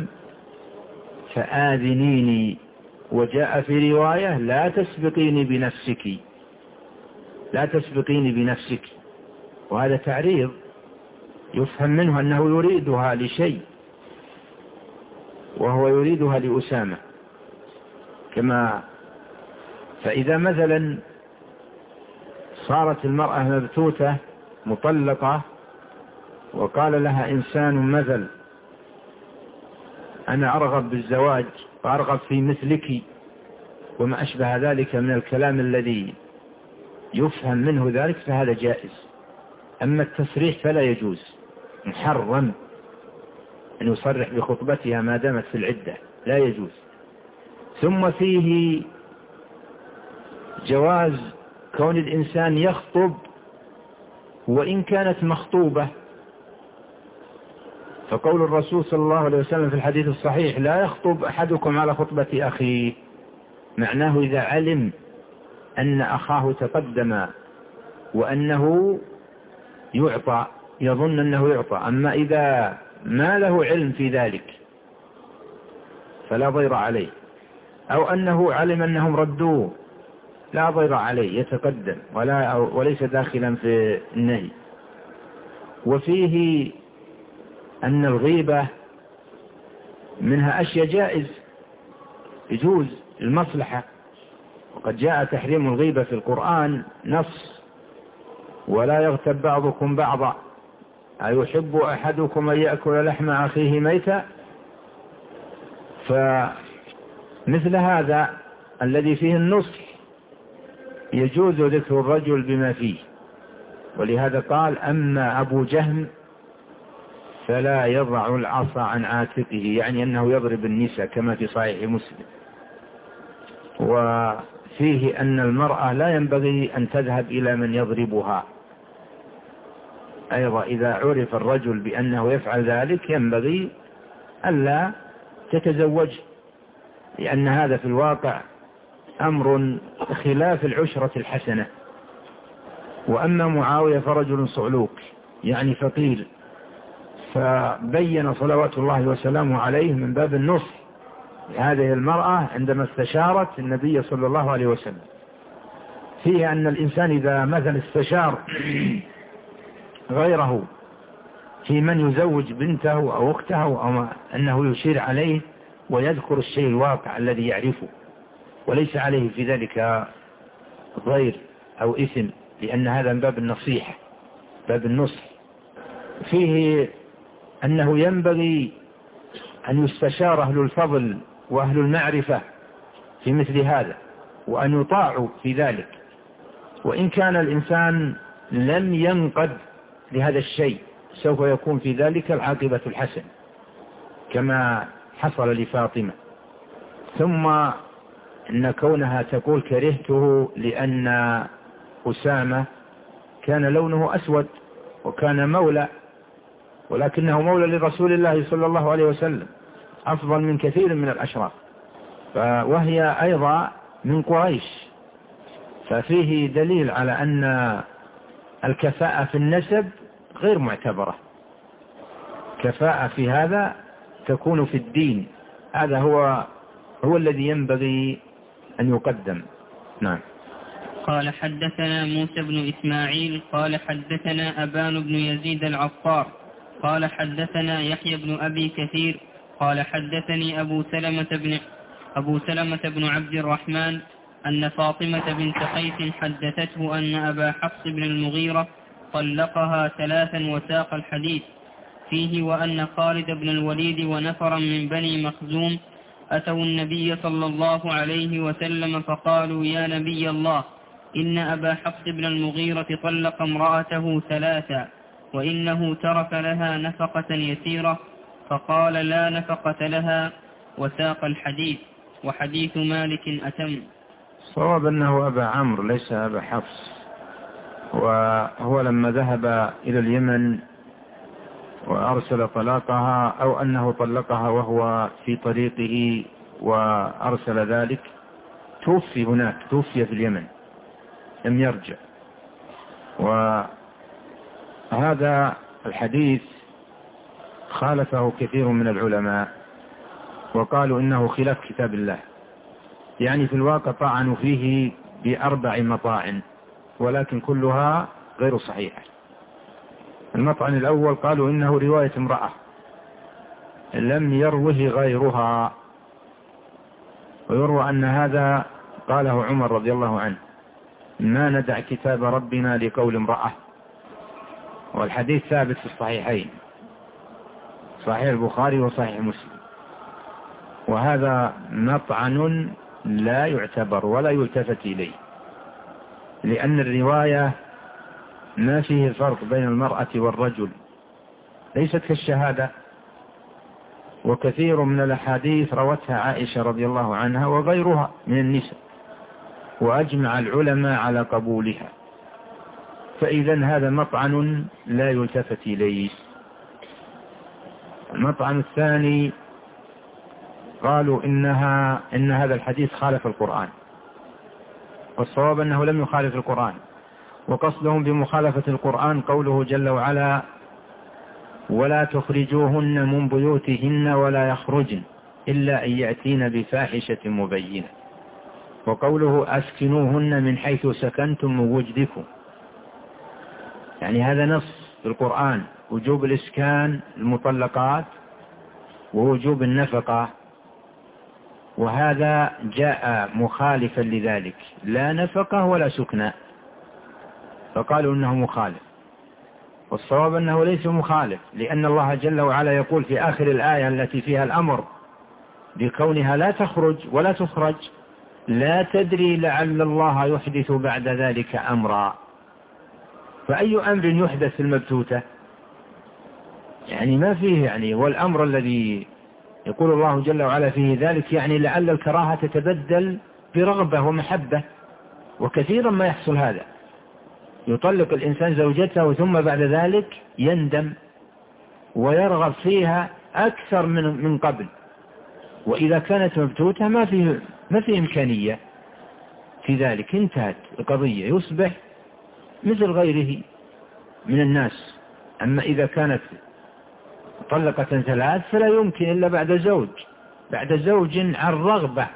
فآذنيني. وجاء في رواية: لا تسبقيني بنفسك. وهذا تعريض يفهم منه أنه يريدها لشيء، وهو يريدها لأسامة. فإذا مثلا صارت المرأة مبتوتة مطلقة وقال لها إنسان مثل: أنا أرغب بالزواج وأرغب في مثلك، وما أشبه ذلك من الكلام الذي يفهم منه ذلك، فهذا جائز. أما التصريح فلا يجوز، محرم أن يصرح بخطبتها ما دامت في العدة، لا يجوز. ثم فيه جواز كون الإنسان يخطب وإن كانت مخطوبة، فقول الرسول صلى الله عليه وسلم في الحديث الصحيح: لا يخطب أحدكم على خطبة أخيه، معناه إذا علم أن أخاه تقدم وأنه يعطى يظن أنه يعطى. أما إذا ما له علم في ذلك فلا ضير عليه، أو أنه علم أنهم ردوه لا ضير عليه، يتقدم وليس داخلا في النهي. وفيه أن الغيبة منها أشياء جائز يجوز المصلحة، وقد جاء تحريم الغيبة في القرآن نص: ولا يغتب بعضكم بعضا أيحب أحدكم أن يأكل لحم أخيه ميتا. فمثل هذا الذي فيه النصح يجوز ذكر الرجل بما فيه. ولهذا قال: أما أبو جهم فلا يضع العصا عن عاتقه، يعني أنه يضرب النساء كما في صحيح مسلم. وفيه أن المرأة لا ينبغي أن تذهب إلى من يضربها أيضا، إذا عرف الرجل بأنه يفعل ذلك ينبغي ألا تتزوج، لأن هذا في الواقع أمر خلاف العشرة الحسنة. وأما معاوية فرجل صعلوك، يعني فقير، فبين صلوات الله وسلامه عليه من باب النصح لهذه المرأة عندما استشارت النبي صلى الله عليه وسلم. فيه أن الإنسان إذا مثلا استشار غيره في من يزوج بنته أو أخته أو أنه يشير عليه ويذكر الشيء الواقع الذي يعرفه، وليس عليه في ذلك ضير أو إثم، لأن هذا من باب النصيحة، باب النصح. فيه أنه ينبغي أن يستشار أهل الفضل وأهل المعرفة في مثل هذا، وأن يطاعوا في ذلك، وإن كان الإنسان لم ينقد لهذا الشيء سوف يكون في ذلك العاقبة الحسن كما حصل لفاطمة. ثم إن كونها تقول كرهته لأن أسامة كان لونه أسود وكان مولى، ولكنه مولى لرسول الله صلى الله عليه وسلم، أفضل من كثير من الأشراف، وهي أيضا من قريش. ففيه دليل على أن الكفاءة في النسب غير معتبرة، كفاءة في هذا تكون في الدين، هذا هو الذي ينبغي أن يقدم. نعم. قال: حدثنا موسى بن إسماعيل قال حدثنا أبان بن يزيد العطار قال حدثنا يحيى بن أبي كثير قال حدثني أبو سلمة بن عبد الرحمن أن فاطمة بنت قيس حدثته أن أبا حفص بن المغيرة طلقها 3 وساق الحديث فيه: وأن خالد بن الوليد ونفرا من بني مخزوم أتوا النبي صلى الله عليه وسلم فقالوا: يا نبي الله، إن أبا حفص بن المغيرة طلق امرأته 3 وإنه ترك لها نفقة يسيرة. فقال: لا نفقة لها، وساق الحديث. وحديث مالك أتم. صواب أنه أبا عمرو ليس أبا حفص، وهو لما ذهب إلى اليمن وأرسل طلاقها، أو أنه طلقها وهو في طريقه وأرسل ذلك، توفي هناك، توفي في اليمن لم يرجع. وهذا الحديث خالفه كثير من العلماء وقالوا إنه خلاف كتاب الله، يعني في الواقع طعنوا فيه ب4 مطاعن، ولكن كلها غير صحيحة. المطعن الأول قالوا إنه رواية امرأة لم يروه غيرها، ويروى أن هذا قاله عمر رضي الله عنه: ما ندع كتاب ربنا لقول امرأة. والحديث ثابت في الصحيحين، صحيح البخاري وصحيح مسلم. وهذا مطعن لا يعتبر ولا يلتفت إليه، لأن الرواية ما فيه فرق بين المرأة والرجل، ليست كالشهادة. وكثير من الأحاديث روتها عائشة رضي الله عنها وغيرها من النساء، وأجمع العلماء على قبولها. فإذا هذا مطعن لا يلتفت إليه. المطعن الثاني قالوا إن هذا الحديث خالف القرآن، والصواب أنه لم يخالف القرآن، وقصدهم بمخالفة القرآن قوله جل وعلا: ولا تخرجوهن من بيوتهن ولا يخرجن إلا أن يأتين بفاحشة مبينة، وقوله أسكنوهن من حيث سكنتم من وجدكم. يعني هذا نص في القرآن، وجوب الإسكان المطلقات ووجوب النفقة، وهذا جاء مخالفا لذلك، لا نفقة ولا سكنى، فقالوا إنه مخالف. والصواب أنه ليس مخالف، لأن الله جل وعلا يقول في آخر الآية التي فيها الأمر بكونها لا تخرج ولا تخرج: لا تدري لعل الله يحدث بعد ذلك أمرا. فأي أمر يحدث في المبتوتة؟ يعني ما فيه، يعني والأمر الذي يقول الله جل وعلا فيه ذلك يعني لعل الكراهة تتبدل برغبة ومحبة، وكثيرا ما يحصل هذا، يطلق الإنسان زوجته ثم بعد ذلك يندم ويرغب فيها أكثر من قبل. وإذا كانت مبتوتة ما في إمكانية في ذلك، انتهت القضية، يصبح مثل غيره من الناس. أما إذا كانت طلقة 3 فلا يمكن إلا بعد زوج عن رغبة،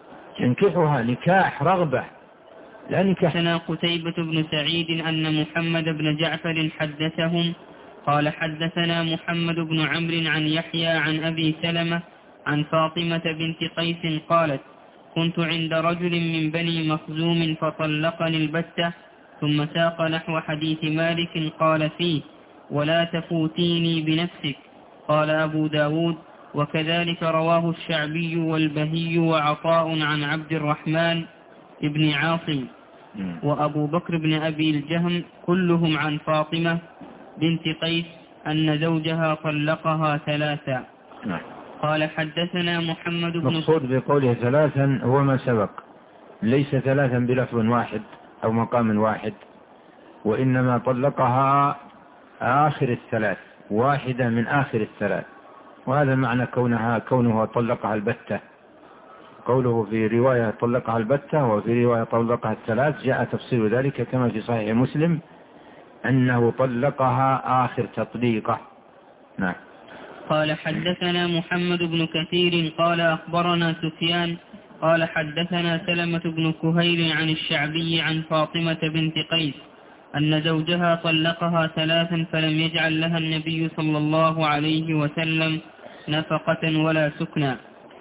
ينكحها نكاح رغبة لا نكاح. حدثنا قتيبة بن سعيد أن محمد بن جعفر حدثهم قال حدثنا محمد بن عمرو عن يحيى عن أبي سلمة عن فاطمة بنت قيس قالت: كنت عند رجل من بني مخزوم فطلقني البتة، ثم ساق نحو حديث مالك قال فيه: ولا تفوتيني بنفسك. قال أبو داود: وكذلك رواه الشعبي والبهي وعطاء عن عبد الرحمن ابن عاصم وأبو بكر بن أبي الجهم كلهم عن فاطمة بنت قيس أن زوجها طلقها 3. قال حدثنا محمد بن مقصود بقوله 3 هو ما سبق، ليس 3 بلفظ واحد أو مقام واحد، وإنما طلقها آخر 3، واحدة من آخر 3، وهذا معنى كونها طلقها البتة. قوله في رواية طلقها البتة وفي رواية طلقها 3 جاء تفصيل ذلك كما في صحيح مسلم أنه طلقها آخر تطليقة. نعم. قال حدثنا محمد بن كثير قال أخبرنا سفيان قال حدثنا سلمة بن كهيل عن الشعبي عن فاطمة بنت قيس أن زوجها طلقها 3 فلم يجعل لها النبي صلى الله عليه وسلم نفقة ولا سكنا.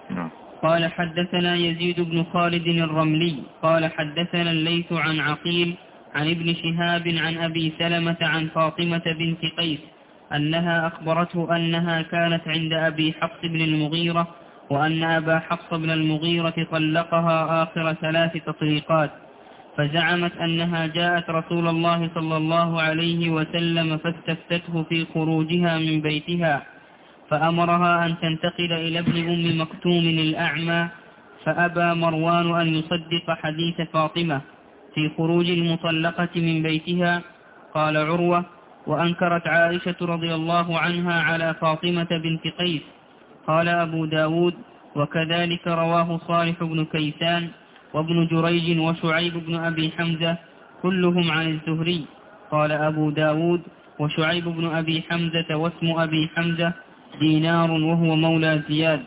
قال حدثنا يزيد بن خالد الرملي قال حدثنا الليث عن عقيل عن ابن شهاب عن أبي سلمة عن فاطمة بنت قيس أنها أخبرته أنها كانت عند أبي حفص بن المغيرة، وأن أبا حفص بن المغيرة طلقها آخر 3 تطليقات، فزعمت أنها جاءت رسول الله صلى الله عليه وسلم فاستفتته في خروجها من بيتها، فأمرها أن تنتقل إلى ابن أم مكتوم الأعمى، فأبى مروان أن يصدق حديث فاطمة في خروج المطلقة من بيتها. قال عروة: وأنكرت عائشة رضي الله عنها على فاطمة بنت قيس. قال أبو داود: وكذلك رواه صالح بن كيسان وابن جريج وشعيب بن أبي حمزة كلهم عن الزهري. قال أبو داود: وشعيب بن أبي حمزة واسم أبي حمزة دينار وهو مولى زياد.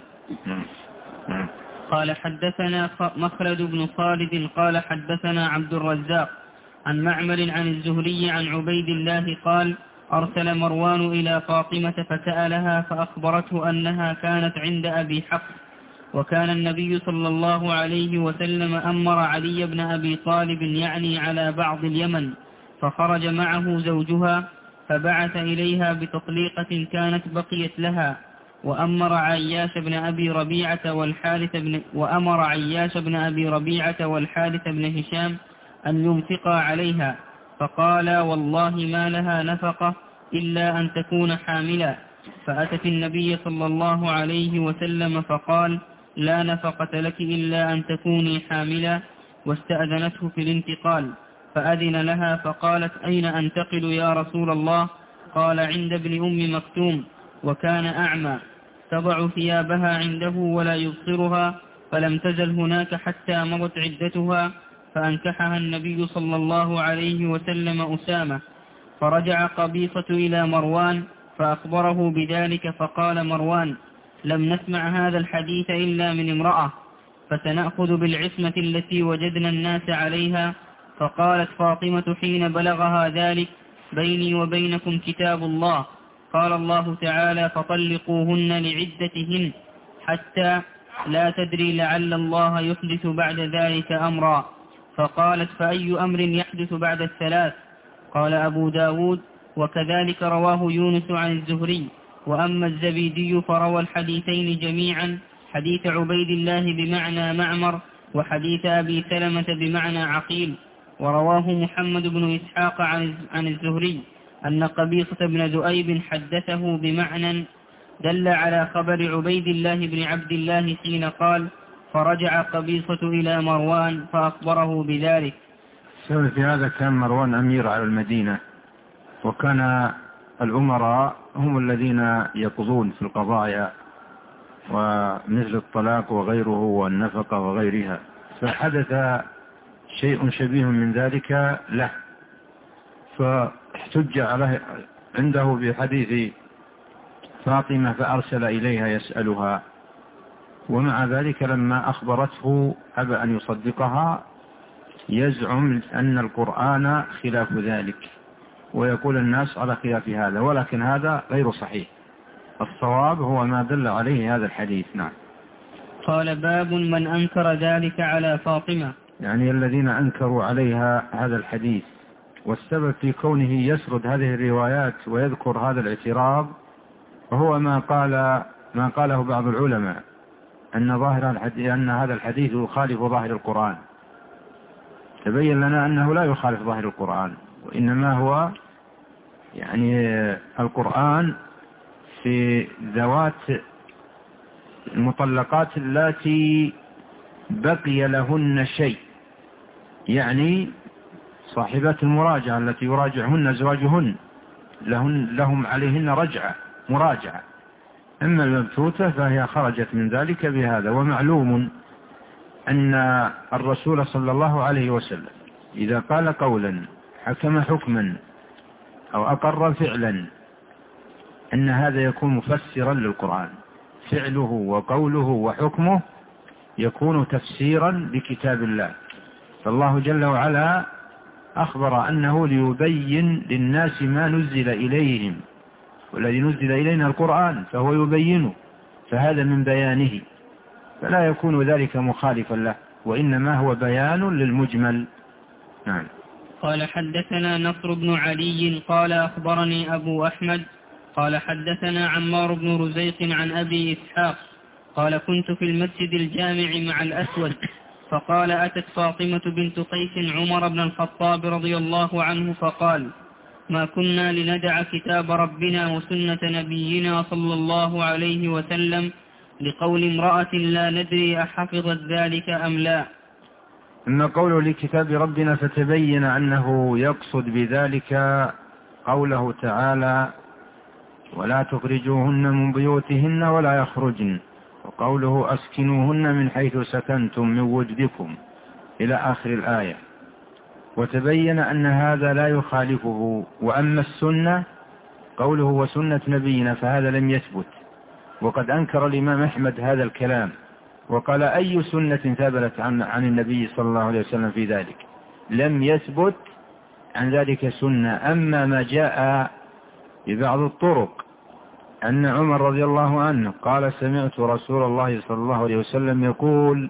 قال حدثنا مخلد بن خالد قال حدثنا عبد الرزاق عن معمر عن الزهري عن عبيد الله قال: أرسل مروان إلى فاطمة فسألها فأخبرته أنها كانت عند أبي حفص، وكان النبي صلى الله عليه وسلم أمر علي بن أبي طالب يعني على بعض اليمن، فخرج معه زوجها فبعث إليها بتطليقة كانت بقيت لها، وأمر عياش بن أبي ربيعة والحارث بن هشام أن ينفقا عليها، فقال والله ما لها نفقة إلا أن تكون حاملا. فأتت النبي صلى الله عليه وسلم فقال لا نفقة لك إلا أن تكوني حاملا، واستأذنته في الانتقال فأذن لها فقالت أين أنتقل يا رسول الله؟ قال عند ابن أم مكتوم وكان أعمى، تضع ثيابها عنده ولا يبصرها، فلم تزل هناك حتى مضت عدتها، فأنكحها النبي صلى الله عليه وسلم أسامة. فرجع قبيصة إلى مروان فأخبره بذلك، فقال مروان لم نسمع هذا الحديث إلا من امرأة، فسنأخذ بالعصمة التي وجدنا الناس عليها. فقالت فاطمة حين بلغها ذلك بيني وبينكم كتاب الله، قال الله تعالى فطلقوهن لعدتهن حتى لا تدري لعل الله يحدث بعد ذلك أمرا. فقالت فأي أمر يحدث بعد الثلاث؟ قال أبو داود وكذلك رواه يونس عن الزهري. وأما الزبيدي فروى الحديثين جميعا، حديث عبيد الله بمعنى معمر وحديث أبي سلمة بمعنى عقيل. ورواه محمد بن إسحاق عن الزهري أن قبيصة بن ذؤيب حدثه بمعنى دل على خبر عبيد الله بن عبد الله حين قال فرجع قبيصة إلى مروان فأخبره بذلك. في هذا كان مروان أمير على المدينة، وكان الأمراء هم الذين يقضون في القضايا ومثل الطلاق وغيره والنفقة وغيرها، فحدث شيء شبيه من ذلك له، فاحتج عليه عنده بحديث فاطمة فأرسل إليها يسألها، ومع ذلك لما أخبرته أبى أن يصدقها، يزعم أن القرآن خلاف ذلك ويقول الناس على خلاف هذا، ولكن هذا غير صحيح. الصواب هو ما دل عليه هذا الحديث. نعم. قال باب من أنكر ذلك على فاطمة، يعني الذين أنكروا عليها هذا الحديث. والسبب في كونه يسرد هذه الروايات ويذكر هذا الاعتراض وهو ما قاله بعض العلماء أن هذا الحديث يخالف ظاهر القرآن. تبين لنا أنه لا يخالف ظاهر القرآن، وإنما هو يعني القرآن في ذوات المطلقات التي بقي لهن شيء، يعني صاحبات المراجعة التي يراجعهن أزواجهن لهم عليهن مراجعة. أما المبتوتة فهي خرجت من ذلك بهذا. ومعلوم أن الرسول صلى الله عليه وسلم إذا قال قولا حكم حكما أو أقر فعلا أن هذا يكون مفسرا للقرآن، فعله وقوله وحكمه يكون تفسيرا لكتاب الله. فالله جل وعلا أخبر أنه ليبين للناس ما نزل إليهم، والذي نزل إلينا القرآن فهو يبينه، فهذا من بيانه، فلا يكون ذلك مخالفا له، وإنما هو بيان للمجمل. نعم. قال حدثنا نصر بن علي قال أخبرني أبو أحمد قال حدثنا عمار بن رزيق عن أبي إسحاق قال كنت في المسجد الجامع مع الأسود، فقال أتت فاطمة بنت قيس عمر بن الخطاب رضي الله عنه فقال ما كنا لندع كتاب ربنا وسنة نبينا صلى الله عليه وسلم لقول امرأة لا ندري أحفظت ذلك أم لا. أما قوله لكتاب ربنا فتبين أنه يقصد بذلك قوله تعالى ولا تخرجوهن من بيوتهن ولا يخرجن، وقوله أسكنوهن من حيث سكنتم من وجدكم إلى آخر الآية، وتبين أن هذا لا يخالفه. وأما السنة قوله وسنة نبينا فهذا لم يثبت، وقد أنكر الإمام أحمد هذا الكلام وقال أي سنة ثبتت عن النبي صلى الله عليه وسلم في ذلك؟ لم يثبت عن ذلك سنة. أما ما جاء ببعض الطرق أن عمر رضي الله عنه قال سمعت رسول الله صلى الله عليه وسلم يقول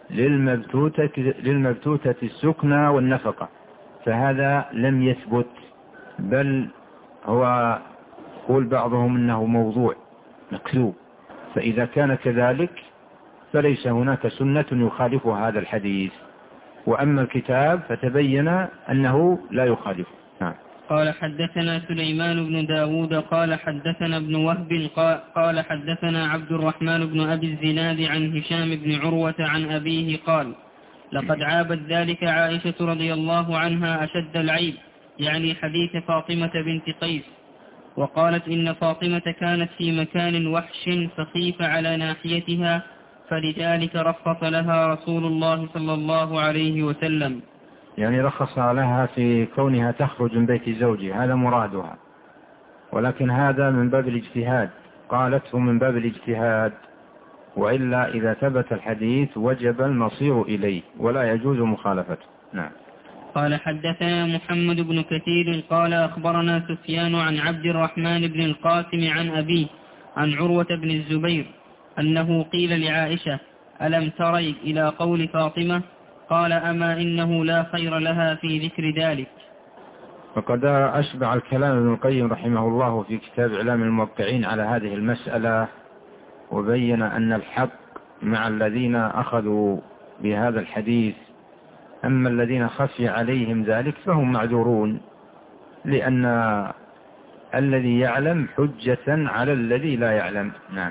للمبتوتة السكنى والنفقة، فهذا لم يثبت، بل هو يقول بعضهم أنه موضوع مكذوب. فإذا كان كذلك فليس هناك سنة يخالف هذا الحديث. وأما الكتاب فتبين أنه لا يخالف. نعم. قال حدثنا سليمان بن داود قال حدثنا ابن وهب قال حدثنا عبد الرحمن بن أبي الزناد عن هشام بن عروة عن أبيه قال لقد عابت ذلك عائشة رضي الله عنها أشد العيب، يعني حديث فاطمة بنت قيس، وقالت إن فاطمة كانت في مكان وحش فخيف على ناحيتها، فلذلك رخص لها رسول الله صلى الله عليه وسلم. يعني رخص لها في كونها تخرج من بيت زوجها، هذا مرادها، ولكن هذا من باب الاجتهاد، قالته من باب الاجتهاد، وإلا إذا ثبت الحديث وجب المصير إليه ولا يجوز مخالفته. نعم. قال حدثنا محمد بن كثير قال أخبرنا سفيان عن عبد الرحمن بن القاسم عن أبيه عن عروة بن الزبير أنه قيل لعائشة ألم تري إلى قول فاطمة؟ قال أما إنه لا خير لها في ذكر ذلك. وقد أشبع الكلام ابن القيم رحمه الله في كتاب إعلام الموقعين على هذه المسألة، وبين أن الحق مع الذين أخذوا بهذا الحديث، أما الذين خفي عليهم ذلك فهم معذورون، لأن الذي يعلم حجة على الذي لا يعلم. نعم.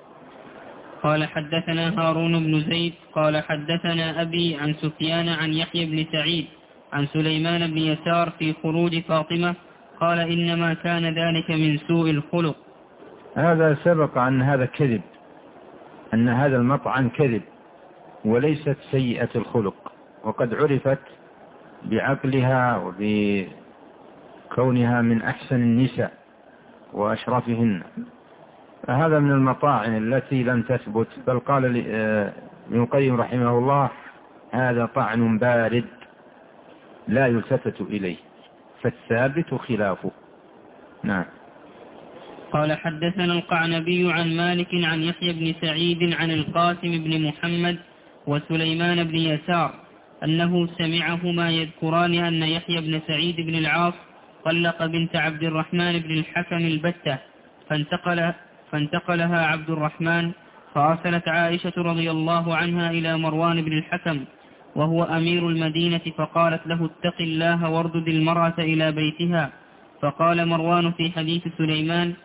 قال حدثنا هارون بن زيد قال حدثنا أبي عن سفيان عن يحيى بن سعيد عن سليمان بن يسار في خروج فاطمة قال إنما كان ذلك من سوء الخلق. هذا سبق أن هذا كذب، أن هذا المطعن كذب وليست سيئة الخلق، وقد عرفت بعقلها وبكونها من أحسن النساء وأشرفهن، فهذا من المطاعن التي لم تثبت، بل قال ابن القيم رحمه الله هذا طعن بارد لا يلتفت إليه، فالثابت خلافه. نعم. قال حدثنا القعنبي عن مالك عن يحيى بن سعيد عن القاسم بن محمد وسليمان بن يسار أنه سمعهما يذكران أن يحيى بن سعيد بن العاص طلق بنت عبد الرحمن بن الحكم البتة، فانتقلها عبد الرحمن، فأرسلت عائشة رضي الله عنها إلى مروان بن الحكم وهو أمير المدينة، فقالت له اتق الله واردد المرأة إلى بيتها. فقال مروان في حديث سليمان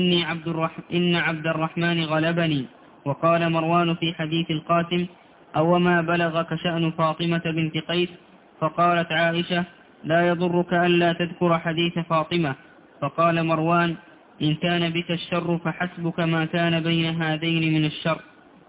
إن عبد الرحمن غلبني. وقال مروان في حديث القاسم أوما بلغك شأن فاطمة بنت قيس؟ فقالت عائشة لا يضرك ألا تذكر حديث فاطمة. فقال مروان إن كان بك الشر فحسبك ما كان بين هذين من الشر.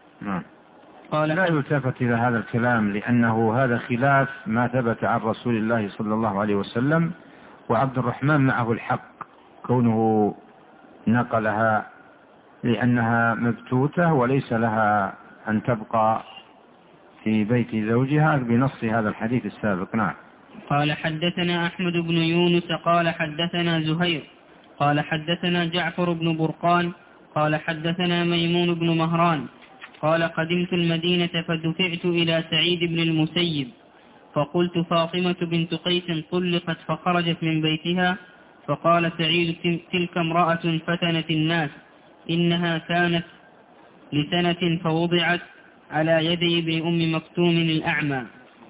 قال لا يلتفت إلى هذا الكلام، لأنه هذا خلاف ما ثبت عن رسول الله صلى الله عليه وسلم، وعبد الرحمن معه الحق كونه نقلها لأنها مبتوتة وليس لها أن تبقى في بيت زوجها بنص هذا الحديث السابق. نعم. قال حدثنا أحمد بن يونس قال حدثنا زهير قال حدثنا جعفر بن برقان قال حدثنا ميمون بن مهران قال قدمت المدينة فدفعت إلى سعيد بن المسيب فقلت فاطمة بنت قيس طلقت فخرجت من بيتها. فقال سعيد تلك امرأة فتنت الناس، إنها كانت لسنة فوضعت على يدي ابن أم مكتوم الأعمى.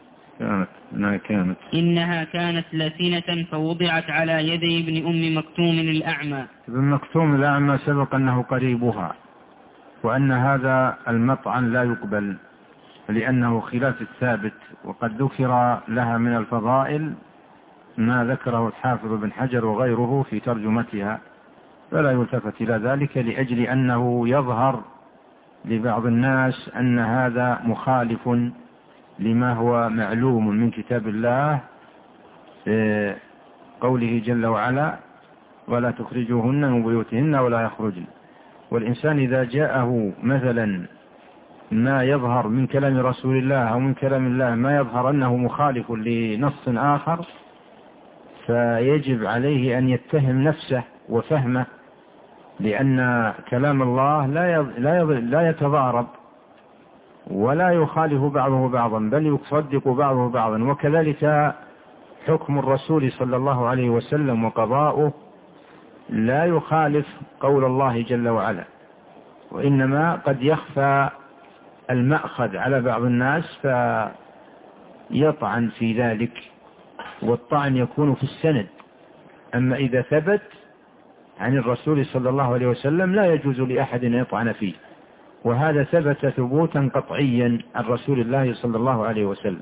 إنها كانت لسنة فوضعت على يدي ابن أم مكتوم الأعمى. ابن مكتوم الأعمى سبق أنه قريبها، وأن هذا المطعن لا يقبل لأنه خلاف الثابت، وقد ذكر لها من الفضائل ما ذكره الحافظ بن حجر وغيره في ترجمتها، فلا يلتفت إلى ذلك لأجل أنه يظهر لبعض الناس أن هذا مخالف لما هو معلوم من كتاب الله، قوله جل وعلا ولا تخرجوهن من بيوتهن ولا يخرجن. والإنسان إذا جاءه مثلا ما يظهر من كلام رسول الله أو من كلام الله ما يظهر أنه مخالف لنص آخر، فيجب عليه أن يتهم نفسه وفهمه، لأن كلام الله لا يتضارب ولا يخالف بعضه بعضا، بل يصدق بعضه بعضا. وكذلك حكم الرسول صلى الله عليه وسلم وقضاؤه لا يخالف قول الله جل وعلا، وإنما قد يخفى المأخذ على بعض الناس يطعن في ذلك، والطعن يكون في السند. أما إذا ثبت عن الرسول صلى الله عليه وسلم لا يجوز لأحد أن يطعن فيه، وهذا ثبت ثبوتا قطعيا عن رسول الله صلى الله عليه وسلم،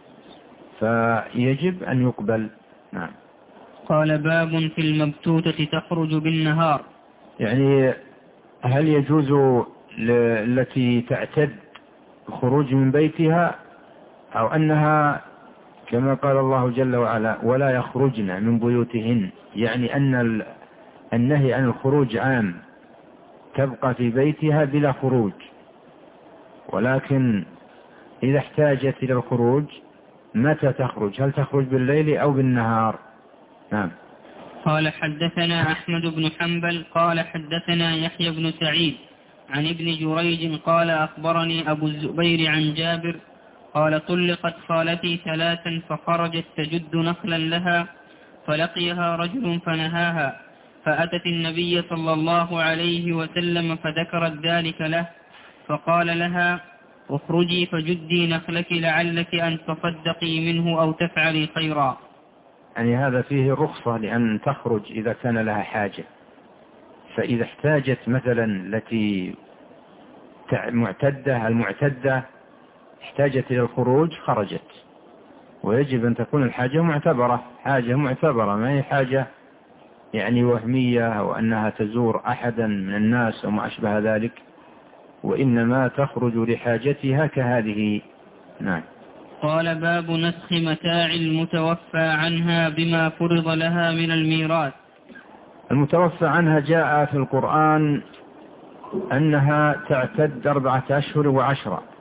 فيجب أن يقبل. نعم. قال باب في المبتوتة تخرج بالنهار. يعني هل يجوز التي تعتد الخروج من بيتها، أو أنها كما قال الله جل وعلا ولا يخرجن من بيوتهن، يعني أن النهي عن الخروج عام، تبقى في بيتها بلا خروج، ولكن إذا احتاجت إلى الخروج متى تخرج؟ هل تخرج بالليل أو بالنهار؟ نعم. قال حدثنا أحمد بن حنبل قال حدثنا يحيى بن سعيد عن ابن جريج قال أخبرني أبو الزبير عن جابر قال طلقت خالتي 3 فخرجت تجد نخلا لها فلقيها رجل فنهاها، فأتت النبي صلى الله عليه وسلم فذكرت ذلك له، فقال لها اخرجي فجدي نخلك لعلك أن تصدقي منه أو تفعلي خيرا. يعني هذا فيه رخصة لأن تخرج إذا كان لها حاجة، فإذا احتاجت مثلا التي المعتدة احتاجت إلى الخروج خرجت، ويجب أن تكون الحاجة معتبرة، حاجة معتبرة، ما هي حاجة يعني وهمية أو أنها تزور أحدا من الناس أو ما أشبه ذلك، وإنما تخرج لحاجتها كهذه. نعم. قال باب نسخ متاع المتوفى عنها بما فرض لها من الميراث. المتوفى عنها جاء في القرآن أنها تعتد 4 أشهر و10،